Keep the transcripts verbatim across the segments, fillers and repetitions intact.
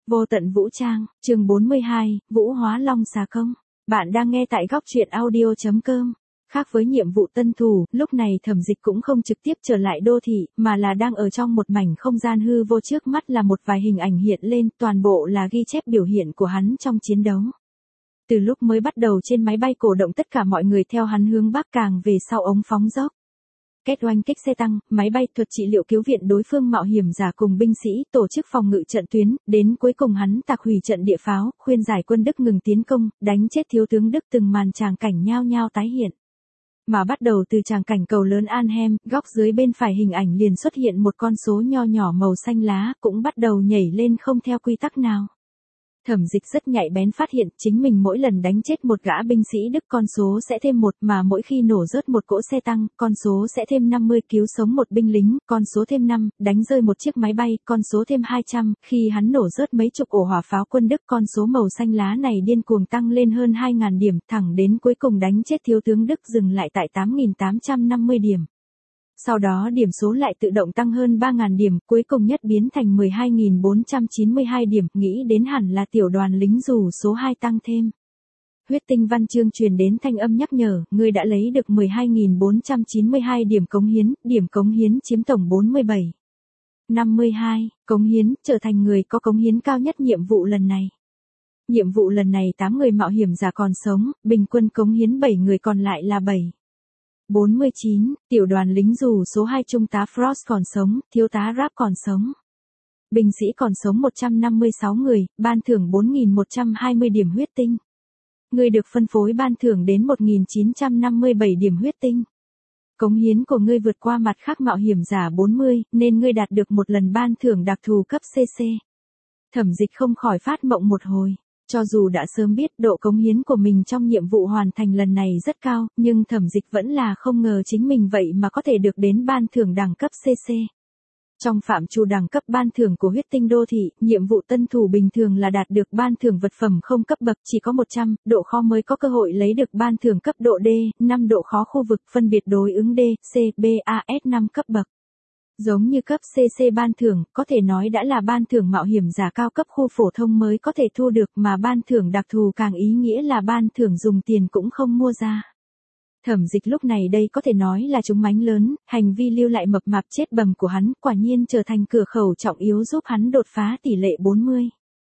Vô tận vũ trang, chương bốn mươi hai, Vũ hóa long xà công. Bạn đang nghe tại góc truyện audio chấm com. Khác với nhiệm vụ tân thủ, lúc này Thẩm Dịch cũng không trực tiếp trở lại đô thị, mà là đang ở trong một mảnh không gian hư vô, trước mắt là một vài hình ảnh hiện lên, toàn bộ là ghi chép biểu hiện của hắn trong chiến đấu. Từ lúc mới bắt đầu trên máy bay cổ động, tất cả mọi người theo hắn hướng bắc, càng về sau ống phóng dốc. Kết oanh kích xe tăng, máy bay, thuật trị liệu cứu viện đối phương mạo hiểm giả cùng binh sĩ, tổ chức phòng ngự trận tuyến, đến cuối cùng hắn tạc hủy trận địa pháo, khuyên giải quân Đức ngừng tiến công, đánh chết thiếu tướng Đức, từng màn tràng cảnh nhao nhao tái hiện. Mà bắt đầu từ tràng cảnh cầu lớn Arnhem, góc dưới bên phải hình ảnh liền xuất hiện một con số nho nhỏ màu xanh lá, cũng bắt đầu nhảy lên không theo quy tắc nào. Thẩm Dịch rất nhạy bén phát hiện chính mình mỗi lần đánh chết một gã binh sĩ Đức con số sẽ thêm một, mà mỗi khi nổ rớt một cỗ xe tăng, con số sẽ thêm năm mươi, cứu sống một binh lính, con số thêm năm, đánh rơi một chiếc máy bay, con số thêm hai trăm, khi hắn nổ rớt mấy chục ổ hỏa pháo quân Đức, con số màu xanh lá này điên cuồng tăng lên hơn hai nghìn điểm, thẳng đến cuối cùng đánh chết thiếu tướng Đức dừng lại tại tám nghìn tám trăm năm mươi điểm. Sau đó điểm số lại tự động tăng hơn ba nghìn điểm, cuối cùng nhất biến thành mười hai nghìn bốn trăm chín mươi hai điểm, nghĩ đến hẳn là tiểu đoàn lính dù số hai tăng thêm. Huyết tinh văn chương truyền đến thanh âm nhắc nhở, ngươi đã lấy được mười hai nghìn bốn trăm chín mươi hai điểm cống hiến, điểm cống hiến chiếm tổng bốn mươi bảy phẩy năm mươi hai, cống hiến, trở thành người có cống hiến cao nhất nhiệm vụ lần này. Nhiệm vụ lần này tám người mạo hiểm giả còn sống, bình quân cống hiến bảy người còn lại là bảy. bốn mươi chín, tiểu đoàn lính dù số hai trung tá Frost còn sống, thiếu tá Rapp còn sống. Binh sĩ còn sống một trăm năm mươi sáu người, ban thưởng bốn nghìn một trăm hai mươi điểm huyết tinh. Ngươi được phân phối ban thưởng đến một nghìn chín trăm năm mươi bảy điểm huyết tinh. Cống hiến của ngươi vượt qua mặt khác mạo hiểm giả bốn mươi, nên ngươi đạt được một lần ban thưởng đặc thù cấp xê xê. Thẩm Dịch không khỏi phát mộng một hồi. Cho dù đã sớm biết độ cống hiến của mình trong nhiệm vụ hoàn thành lần này rất cao, nhưng Thẩm Dịch vẫn là không ngờ chính mình vậy mà có thể được đến ban thưởng đẳng cấp xê xê. Trong phạm trù đẳng cấp ban thưởng của huyết tinh đô thị, nhiệm vụ tân thủ bình thường là đạt được ban thưởng vật phẩm không cấp bậc, chỉ có một trăm, độ khó mới có cơ hội lấy được ban thưởng cấp độ D, năm độ khó khu vực phân biệt đối ứng D, C, B, A, S năm cấp bậc. Giống như cấp xê xê ban thưởng, có thể nói đã là ban thưởng mạo hiểm giả cao cấp khu phổ thông mới có thể thu được, mà ban thưởng đặc thù càng ý nghĩa là ban thưởng dùng tiền cũng không mua ra. Thẩm Dịch lúc này đây có thể nói là trúng mánh lớn, hành vi lưu lại mập mạp chết bầm của hắn quả nhiên trở thành cửa khẩu trọng yếu giúp hắn đột phá tỷ lệ bốn mươi.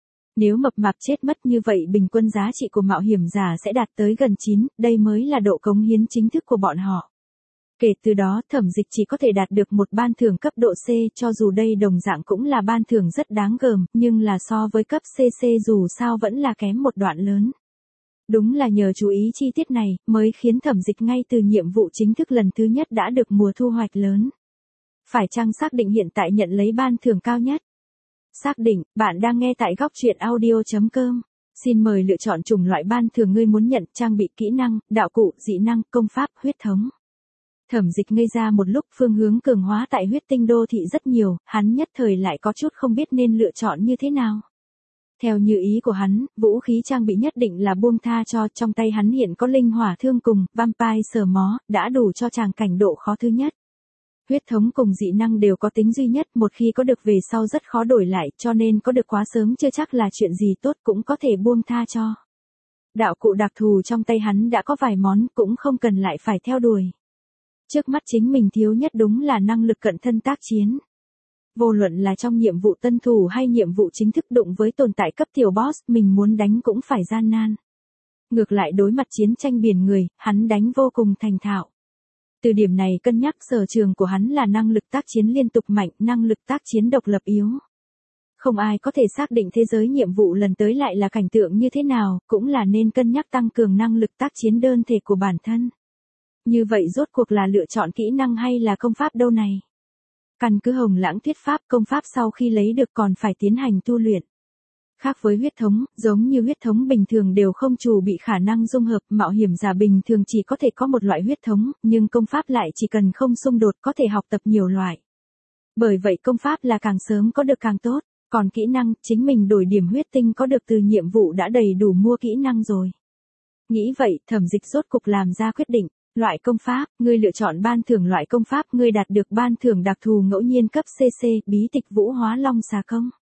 Nếu mập mạp chết mất như vậy, bình quân giá trị của mạo hiểm giả sẽ đạt tới gần chín, đây mới là độ cống hiến chính thức của bọn họ. Kể từ đó, Thẩm Dịch chỉ có thể đạt được một ban thưởng cấp độ C, cho dù đây đồng dạng cũng là ban thưởng rất đáng gờm, nhưng là so với cấp xê xê dù sao vẫn là kém một đoạn lớn. Đúng là nhờ chú ý chi tiết này, mới khiến Thẩm Dịch ngay từ nhiệm vụ chính thức lần thứ nhất đã được mùa thu hoạch lớn. Phải chăng xác định hiện tại nhận lấy ban thưởng cao nhất? Xác định, bạn đang nghe tại góc truyện audio chấm com. Xin mời lựa chọn chủng loại ban thưởng ngươi muốn nhận, trang bị, kỹ năng, đạo cụ, dị năng, công pháp, huyết thống. Thẩm Dịch ngây ra một lúc, phương hướng cường hóa tại huyết tinh đô thị rất nhiều, hắn nhất thời lại có chút không biết nên lựa chọn như thế nào. Theo như ý của hắn, vũ khí trang bị nhất định là buông tha cho, trong tay hắn hiện có linh hỏa thương cùng vampire sờ mó, đã đủ cho tràng cảnh độ khó thứ nhất. Huyết thống cùng dị năng đều có tính duy nhất, một khi có được về sau rất khó đổi lại, cho nên có được quá sớm chưa chắc là chuyện gì tốt, cũng có thể buông tha cho. Đạo cụ đặc thù trong tay hắn đã có vài món, cũng không cần lại phải theo đuổi. Trước mắt chính mình thiếu nhất đúng là năng lực cận thân tác chiến. Vô luận là trong nhiệm vụ tân thủ hay nhiệm vụ chính thức đụng với tồn tại cấp tiểu boss, mình muốn đánh cũng phải gian nan. Ngược lại đối mặt chiến tranh biển người, hắn đánh vô cùng thành thạo. Từ điểm này cân nhắc, sở trường của hắn là năng lực tác chiến liên tục mạnh, năng lực tác chiến độc lập yếu. Không ai có thể xác định thế giới nhiệm vụ lần tới lại là cảnh tượng như thế nào, cũng là nên cân nhắc tăng cường năng lực tác chiến đơn thể của bản thân. Như vậy rốt cuộc là lựa chọn kỹ năng hay là công pháp đâu này? Căn cứ Hồng Lãng thuyết pháp, công pháp sau khi lấy được còn phải tiến hành tu luyện. Khác với huyết thống, giống như huyết thống bình thường đều không chủ bị khả năng dung hợp, mạo hiểm giả bình thường chỉ có thể có một loại huyết thống, nhưng công pháp lại chỉ cần không xung đột có thể học tập nhiều loại. Bởi vậy công pháp là càng sớm có được càng tốt, còn kỹ năng, chính mình đổi điểm huyết tinh có được từ nhiệm vụ đã đầy đủ mua kỹ năng rồi. Nghĩ vậy, Thẩm Dịch rốt cục làm ra quyết định. Loại công pháp, ngươi lựa chọn ban thưởng loại công pháp, ngươi đạt được ban thưởng đặc thù ngẫu nhiên cấp xê xê, bí tịch vũ hóa long xà công.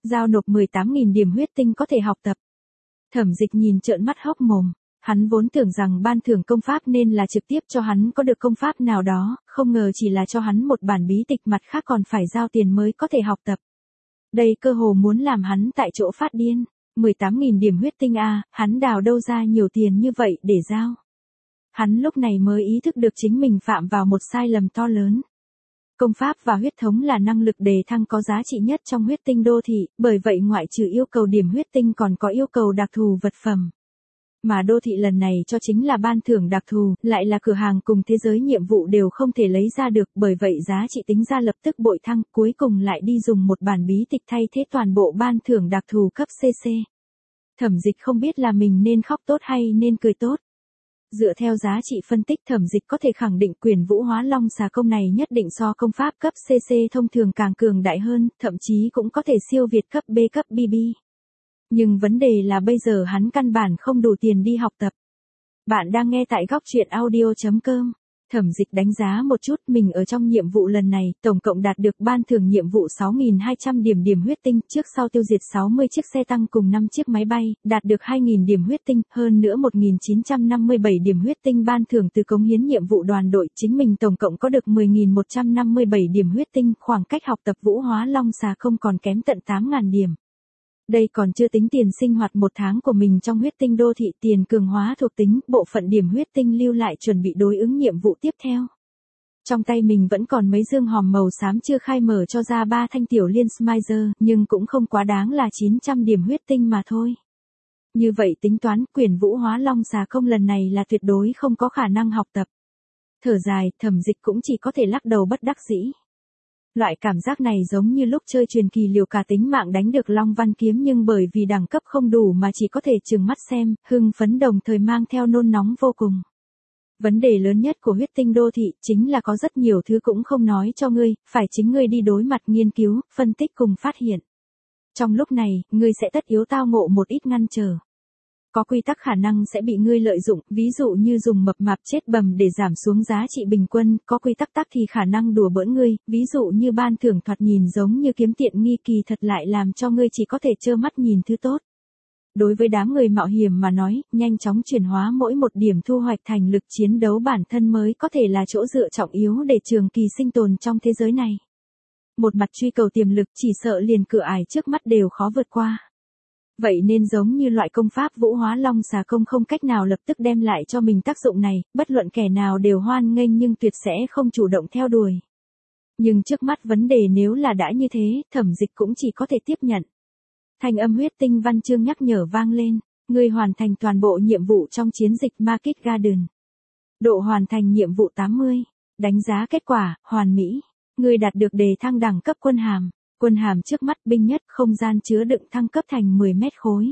Giao nộp mười tám nghìn điểm huyết tinh có thể học tập. Thẩm Dịch nhìn trợn mắt hốc mồm. Hắn vốn tưởng rằng ban thưởng công pháp nên là trực tiếp cho hắn có được công pháp nào đó, không ngờ chỉ là cho hắn một bản bí tịch, mặt khác còn phải giao tiền mới có thể học tập. Đây cơ hồ muốn làm hắn tại chỗ phát điên. mười tám nghìn điểm huyết tinh a, à, hắn đào đâu ra nhiều tiền như vậy để giao. Hắn lúc này mới ý thức được chính mình phạm vào một sai lầm to lớn. Công pháp và huyết thống là năng lực đề thăng có giá trị nhất trong huyết tinh đô thị, bởi vậy ngoại trừ yêu cầu điểm huyết tinh còn có yêu cầu đặc thù vật phẩm. Mà đô thị lần này cho chính là ban thưởng đặc thù, lại là cửa hàng cùng thế giới nhiệm vụ đều không thể lấy ra được, bởi vậy giá trị tính ra lập tức bội thăng, cuối cùng lại đi dùng một bản bí tịch thay thế toàn bộ ban thưởng đặc thù cấp xê xê. Thẩm Dịch không biết là mình nên khóc tốt hay nên cười tốt. Dựa theo giá trị phân tích, Thẩm Dịch có thể khẳng định quyền Vũ Hóa Long xà công này nhất định so công pháp cấp xê xê thông thường càng cường đại hơn, thậm chí cũng có thể siêu việt cấp B cấp bê bê. Nhưng vấn đề là bây giờ hắn căn bản không đủ tiền đi học tập. Bạn đang nghe tại góc truyện audio chấm com. Thẩm Dịch đánh giá một chút mình ở trong nhiệm vụ lần này, tổng cộng đạt được ban thưởng nhiệm vụ sáu nghìn hai trăm điểm điểm huyết tinh, trước sau tiêu diệt sáu mươi chiếc xe tăng cùng năm chiếc máy bay, đạt được hai nghìn điểm huyết tinh, hơn nữa một nghìn chín trăm năm mươi bảy điểm huyết tinh ban thưởng từ cống hiến nhiệm vụ đoàn đội, chính mình tổng cộng có được mười nghìn một trăm năm mươi bảy điểm huyết tinh, khoảng cách học tập Vũ Hóa Long xà không còn kém tận tám nghìn điểm. Đây còn chưa tính tiền sinh hoạt một tháng của mình trong huyết tinh đô thị, tiền cường hóa thuộc tính, bộ phận điểm huyết tinh lưu lại chuẩn bị đối ứng nhiệm vụ tiếp theo. Trong tay mình vẫn còn mấy dương hòm màu xám chưa khai mở cho ra ba thanh tiểu liên Smizer, nhưng cũng không quá đáng là chín trăm điểm huyết tinh mà thôi. Như vậy tính toán, quyền Vũ Hóa Long xà công lần này là tuyệt đối không có khả năng học tập. Thở dài, Thẩm Dịch cũng chỉ có thể lắc đầu bất đắc dĩ. Loại cảm giác này giống như lúc chơi truyền kỳ liều cả tính mạng đánh được Long Văn Kiếm, nhưng bởi vì đẳng cấp không đủ mà chỉ có thể trừng mắt xem, hưng phấn đồng thời mang theo nôn nóng vô cùng. Vấn đề lớn nhất của huyết tinh đô thị chính là có rất nhiều thứ cũng không nói cho ngươi, phải chính ngươi đi đối mặt nghiên cứu, phân tích cùng phát hiện. Trong lúc này, ngươi sẽ tất yếu tao ngộ một ít ngăn trở. Có quy tắc khả năng sẽ bị ngươi lợi dụng, ví dụ như dùng mập mạp chết bầm để giảm xuống giá trị bình quân, có quy tắc tắc thì khả năng đùa bỡn ngươi, ví dụ như ban thưởng thoạt nhìn giống như kiếm tiện nghi kỳ thật lại làm cho ngươi chỉ có thể trơ mắt nhìn thứ tốt. Đối với đám người mạo hiểm mà nói, nhanh chóng chuyển hóa mỗi một điểm thu hoạch thành lực chiến đấu bản thân mới có thể là chỗ dựa trọng yếu để trường kỳ sinh tồn trong thế giới này. Một mặt truy cầu tiềm lực chỉ sợ liền cửa ải trước mắt đều khó vượt qua. Vậy nên giống như loại công pháp Vũ Hóa Long xà công không cách nào lập tức đem lại cho mình tác dụng này, bất luận kẻ nào đều hoan nghênh nhưng tuyệt sẽ không chủ động theo đuổi. Nhưng trước mắt vấn đề nếu là đã như thế, Thẩm Dịch cũng chỉ có thể tiếp nhận. Thanh âm huyết tinh văn chương nhắc nhở vang lên, ngươi hoàn thành toàn bộ nhiệm vụ trong chiến dịch Market Garden. Độ hoàn thành nhiệm vụ tám mươi, đánh giá kết quả, hoàn mỹ, ngươi đạt được đề thăng đẳng cấp quân hàm. Quân hàm trước mắt binh nhất, không gian chứa đựng thăng cấp thành mười mét khối.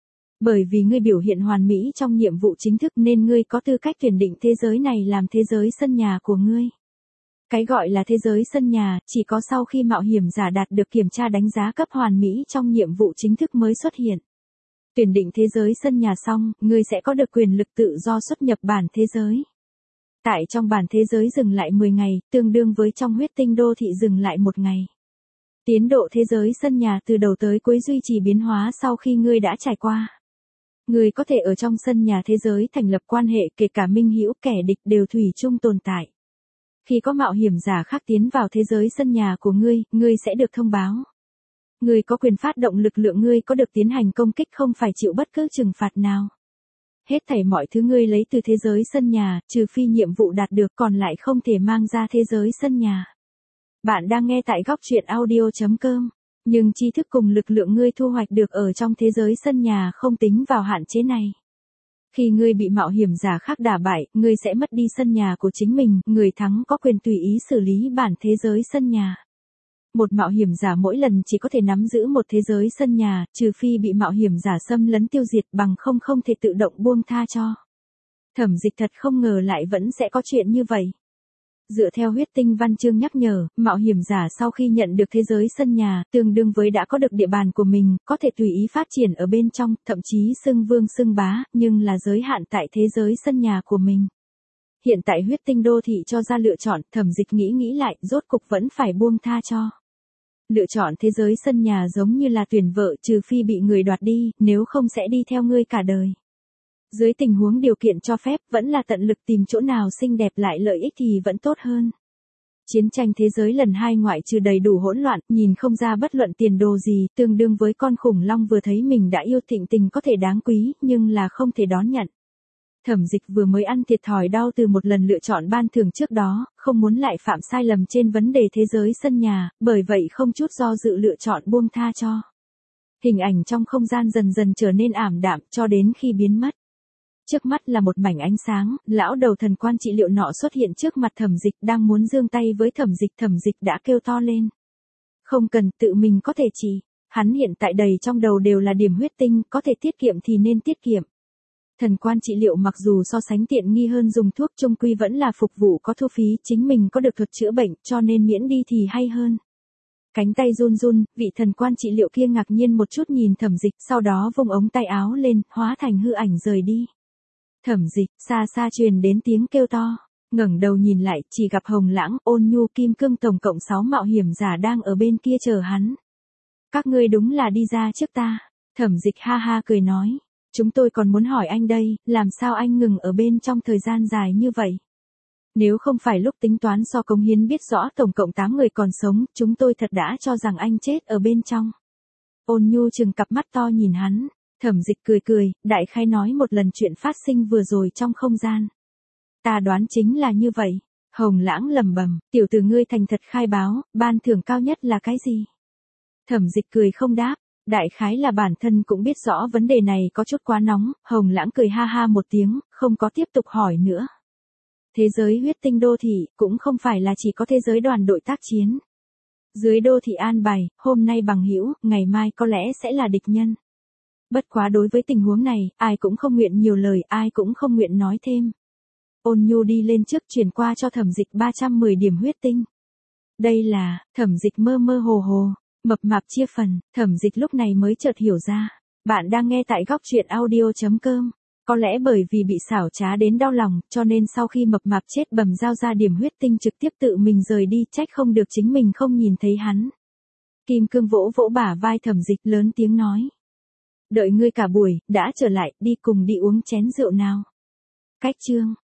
Bởi vì ngươi biểu hiện hoàn mỹ trong nhiệm vụ chính thức nên ngươi có tư cách tuyển định thế giới này làm thế giới sân nhà của ngươi. Cái gọi là thế giới sân nhà, chỉ có sau khi mạo hiểm giả đạt được kiểm tra đánh giá cấp hoàn mỹ trong nhiệm vụ chính thức mới xuất hiện. Tuyển định thế giới sân nhà xong, ngươi sẽ có được quyền lực tự do xuất nhập bản thế giới. Tại trong bản thế giới dừng lại mười ngày, tương đương với trong huyết tinh đô thị dừng lại một ngày. Tiến độ thế giới sân nhà từ đầu tới cuối duy trì biến hóa sau khi ngươi đã trải qua. Ngươi có thể ở trong sân nhà thế giới thành lập quan hệ, kể cả minh hữu kẻ địch đều thủy chung tồn tại. Khi có mạo hiểm giả khác tiến vào thế giới sân nhà của ngươi, ngươi sẽ được thông báo. Ngươi có quyền phát động lực lượng, ngươi có được tiến hành công kích không phải chịu bất cứ trừng phạt nào. Hết thảy mọi thứ ngươi lấy từ thế giới sân nhà, trừ phi nhiệm vụ đạt được, còn lại không thể mang ra thế giới sân nhà. Bạn đang nghe tại góc truyện audio chấm com. Nhưng tri thức cùng lực lượng ngươi thu hoạch được ở trong thế giới sân nhà không tính vào hạn chế này. Khi ngươi bị mạo hiểm giả khác đả bại, ngươi sẽ mất đi sân nhà của chính mình, người thắng có quyền tùy ý xử lý bản thế giới sân nhà. Một mạo hiểm giả mỗi lần chỉ có thể nắm giữ một thế giới sân nhà, trừ phi bị mạo hiểm giả xâm lấn tiêu diệt, bằng không không thể tự động buông tha cho. Thẩm Dịch thật không ngờ lại vẫn sẽ có chuyện như vậy. Dựa theo huyết tinh văn chương nhắc nhở, mạo hiểm giả sau khi nhận được thế giới sân nhà, tương đương với đã có được địa bàn của mình, có thể tùy ý phát triển ở bên trong, thậm chí xưng vương xưng bá, nhưng là giới hạn tại thế giới sân nhà của mình. Hiện tại huyết tinh đô thị cho ra lựa chọn, Thẩm Dịch nghĩ nghĩ lại, rốt cục vẫn phải buông tha cho. Lựa chọn thế giới sân nhà giống như là tuyển vợ, trừ phi bị người đoạt đi, nếu không sẽ đi theo ngươi cả đời. Dưới tình huống điều kiện cho phép, vẫn là tận lực tìm chỗ nào xinh đẹp lại lợi ích thì vẫn tốt hơn. Chiến tranh thế giới lần hai ngoại trừ đầy đủ hỗn loạn, nhìn không ra bất luận tiền đồ gì, tương đương với con khủng long vừa thấy mình đã yêu thịnh tình có thể đáng quý, nhưng là không thể đón nhận. Thẩm Dịch vừa mới ăn thiệt thòi đau từ một lần lựa chọn ban thưởng trước đó, không muốn lại phạm sai lầm trên vấn đề thế giới sân nhà, bởi vậy không chút do dự lựa chọn buông tha cho. Hình ảnh trong không gian dần dần trở nên ảm đạm cho đến khi biến mất. Trước mắt là một mảnh ánh sáng, lão đầu thần quan trị liệu nọ xuất hiện trước mặt Thẩm Dịch đang muốn giương tay với Thẩm Dịch. Thẩm Dịch đã kêu to lên. Không cần, tự mình có thể trị. Hắn hiện tại đầy trong đầu đều là điểm huyết tinh, có thể tiết kiệm thì nên tiết kiệm. Thần quan trị liệu mặc dù so sánh tiện nghi hơn dùng thuốc chung quy vẫn là phục vụ có thu phí, chính mình có được thuật chữa bệnh cho nên miễn đi thì hay hơn. Cánh tay run run, vị thần quan trị liệu kia ngạc nhiên một chút nhìn Thẩm Dịch, sau đó vung ống tay áo lên, hóa thành hư ảnh rời đi. Thẩm Dịch, xa xa truyền đến tiếng kêu to, ngẩng đầu nhìn lại, chỉ gặp Hồng Lãng, Ôn Nhu, Kim Cương tổng cộng sáu mạo hiểm giả đang ở bên kia chờ hắn. Các ngươi đúng là đi ra trước ta. Thẩm Dịch ha ha cười nói, chúng tôi còn muốn hỏi anh đây, làm sao anh ngừng ở bên trong thời gian dài như vậy? Nếu không phải lúc tính toán so cống hiến biết rõ tổng cộng tám người còn sống, chúng tôi thật đã cho rằng anh chết ở bên trong. Ôn Nhu trừng cặp mắt to nhìn hắn. Thẩm Dịch cười cười, đại khái nói một lần chuyện phát sinh vừa rồi trong không gian. Ta đoán chính là như vậy. Hồng Lãng lẩm bẩm, tiểu tử ngươi thành thật khai báo, ban thưởng cao nhất là cái gì? Thẩm Dịch cười không đáp, đại khái là bản thân cũng biết rõ vấn đề này có chút quá nóng. Hồng Lãng cười ha ha một tiếng, không có tiếp tục hỏi nữa. Thế giới huyết tinh đô thị cũng không phải là chỉ có thế giới đoàn đội tác chiến. Dưới đô thị an bài, hôm nay bằng hữu, ngày mai có lẽ sẽ là địch nhân. Bất quá đối với tình huống này, ai cũng không nguyện nhiều lời, ai cũng không nguyện nói thêm. Ôn Nhu đi lên trước chuyển qua cho Thẩm Dịch ba trăm mười điểm huyết tinh. Đây là, Thẩm Dịch mơ mơ hồ hồ, mập mạp chia phần, Thẩm Dịch lúc này mới chợt hiểu ra. Bạn đang nghe tại góc truyện audio chấm com. Có lẽ bởi vì bị xảo trá đến đau lòng, cho nên sau khi mập mạp chết bầm giao ra điểm huyết tinh trực tiếp tự mình rời đi, trách không được chính mình không nhìn thấy hắn. Kim Cương vỗ vỗ bả vai Thẩm Dịch lớn tiếng nói. Đợi ngươi cả buổi, đã trở lại, đi cùng đi uống chén rượu nào. Cách chương.